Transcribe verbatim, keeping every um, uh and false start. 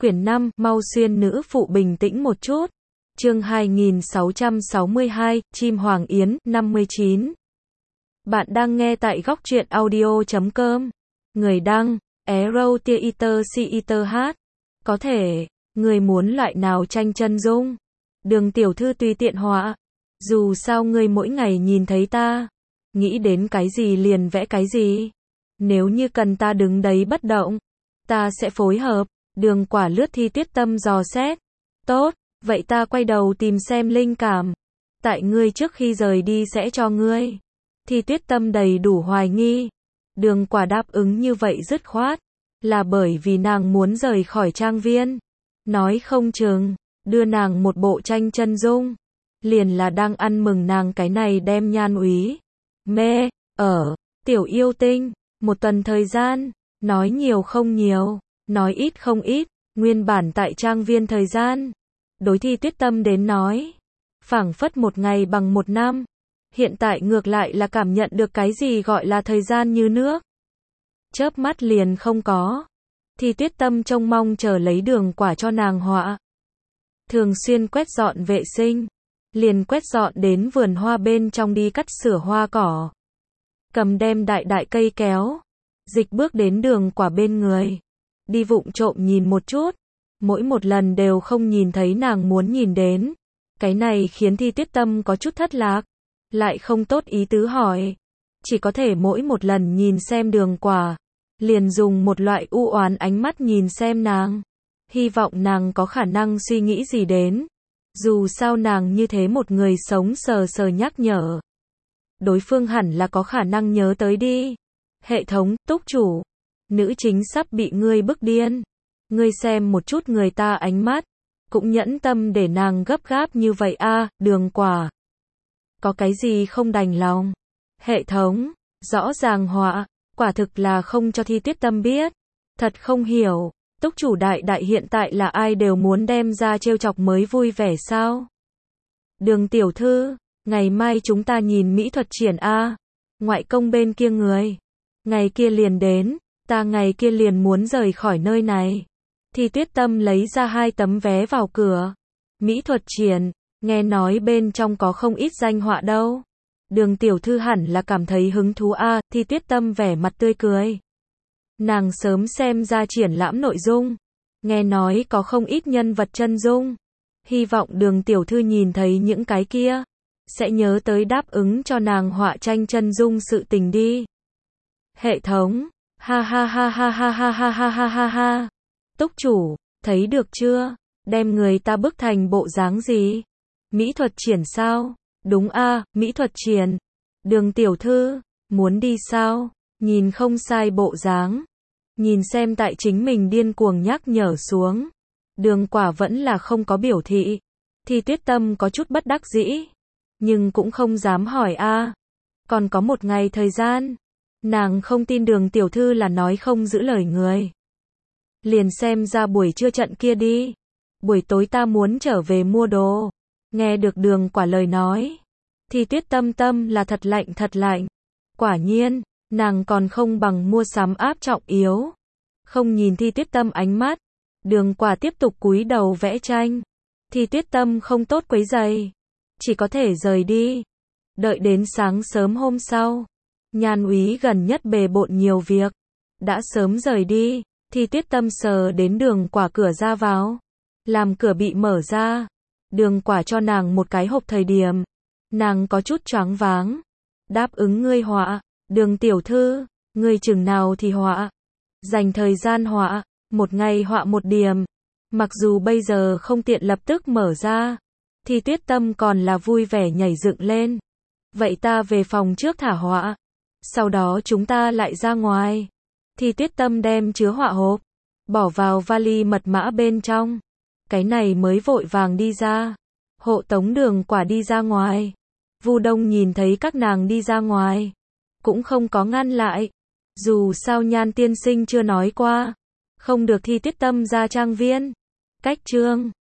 Quyển năm, mau xuyên nữ phụ bình tĩnh một chút. Chương hai nghìn sáu trăm sáu mươi hai, Chim Hoàng Yến, năm mươi chín. Bạn đang nghe tại góc truyện audio chấm com. Người đăng, Arrow Theater Theater hát. Có thể, người muốn loại nào tranh chân dung? Đường tiểu thư tùy tiện họa. Dù sao người mỗi ngày nhìn thấy ta, nghĩ đến cái gì liền vẽ cái gì. Nếu như cần ta đứng đấy bất động, ta sẽ phối hợp. Đường Quả lướt Thi Tuyết Tâm dò xét. Tốt, vậy ta quay đầu tìm xem linh cảm. Tại ngươi trước khi rời đi sẽ cho ngươi. Thi Tuyết Tâm đầy đủ hoài nghi. Đường Quả đáp ứng như vậy dứt khoát, là bởi vì nàng muốn rời khỏi trang viên. Nói không chừng, đưa nàng một bộ tranh chân dung, liền là đang ăn mừng nàng cái này đem nhan úy. Mê, ở, tiểu yêu tinh, một tuần thời gian, nói nhiều không nhiều. Nói ít không ít, nguyên bản tại trang viên thời gian, đối Thi Tuyết Tâm đến nói, phảng phất một ngày bằng một năm, hiện tại ngược lại là cảm nhận được cái gì gọi là thời gian như nước. Chớp mắt liền không có. Thi Tuyết Tâm trông mong chờ lấy Đường Quả cho nàng họa. Thường xuyên quét dọn vệ sinh, liền quét dọn đến vườn hoa bên trong đi cắt sửa hoa cỏ. Cầm đem đại đại cây kéo, dịch bước đến Đường Quả bên người. Đi vụng trộm nhìn một chút, mỗi một lần đều không nhìn thấy nàng muốn nhìn đến. Cái này khiến Thi Tuyết Tâm có chút thất lạc, lại không tốt ý tứ hỏi. Chỉ có thể mỗi một lần nhìn xem Đường Quả, liền dùng một loại u oán ánh mắt nhìn xem nàng. Hy vọng nàng có khả năng suy nghĩ gì đến. Dù sao nàng như thế một người sống sờ sờ nhắc nhở. Đối phương hẳn là có khả năng nhớ tới đi. Hệ thống, túc chủ. Nữ chính sắp bị ngươi bức điên. Ngươi xem một chút người ta ánh mắt, cũng nhẫn tâm để nàng gấp gáp như vậy a, à, Đường Quả. Có cái gì không đành lòng? Hệ thống, rõ ràng họa, quả thực là không cho Thi Tuyết Tâm biết. Thật không hiểu, túc chủ đại đại hiện tại là ai đều muốn đem ra trêu chọc mới vui vẻ sao? Đường tiểu thư, ngày mai chúng ta nhìn mỹ thuật triển a, à. Ngoại công bên kia người, ngày kia liền đến. Ta ngày kia liền muốn rời khỏi nơi này. Thi Tuyết Tâm lấy ra hai tấm vé vào cửa. Mỹ thuật triển, nghe nói bên trong có không ít danh họa đâu. Đường tiểu thư hẳn là cảm thấy hứng thú a, à, Thi Tuyết Tâm vẻ mặt tươi cười. Nàng sớm xem ra triển lãm nội dung, nghe nói có không ít nhân vật chân dung. Hy vọng Đường tiểu thư nhìn thấy những cái kia, sẽ nhớ tới đáp ứng cho nàng họa tranh chân dung sự tình đi. Hệ thống. Ha ha ha ha ha ha ha ha ha ha ha. Túc chủ, thấy được chưa? Đem người ta bức thành bộ dáng gì? Mỹ thuật triển sao? Đúng a, à, mỹ thuật triển. Đường tiểu thư, muốn đi sao? Nhìn không sai bộ dáng. Nhìn xem tại chính mình điên cuồng nhắc nhở xuống. Đường Quả vẫn là không có biểu thị. Thi Tuyết Tâm có chút bất đắc dĩ, nhưng cũng không dám hỏi a. À. Còn có một ngày thời gian. Nàng không tin Đường tiểu thư là nói không giữ lời người. Liền xem ra buổi trưa trận kia đi. Buổi tối ta muốn trở về mua đồ. Nghe được Đường Quả lời nói, Thi Tuyết Tâm tâm là thật lạnh thật lạnh. Quả nhiên, nàng còn không bằng mua sắm áp trọng yếu. Không nhìn Thi Tuyết Tâm ánh mắt, Đường Quả tiếp tục cúi đầu vẽ tranh. Thi Tuyết Tâm không tốt quấy rầy, chỉ có thể rời đi. Đợi đến sáng sớm hôm sau, nhan úy gần nhất bề bộn nhiều việc, đã sớm rời đi. Thi Tuyết Tâm sờ đến Đường Quả cửa ra vào, làm cửa bị mở ra. Đường Quả cho nàng một cái hộp thời điểm, nàng có chút choáng váng. Đáp ứng ngươi họa, Đường tiểu thư, ngươi chừng nào thì họa. Dành thời gian họa, một ngày họa một điểm. Mặc dù bây giờ không tiện lập tức mở ra, Thi Tuyết Tâm còn là vui vẻ nhảy dựng lên. Vậy ta về phòng trước thả họa, sau đó chúng ta lại ra ngoài. Thi Tuyết Tâm đem chứa họa hộp, bỏ vào vali mật mã bên trong. Cái này mới vội vàng đi ra. Hộ tống Đường Quả đi ra ngoài. Vu Đông nhìn thấy các nàng đi ra ngoài, cũng không có ngăn lại. Dù sao Nhan tiên sinh chưa nói qua, không được Thi Tuyết Tâm ra trang viên. Cách chương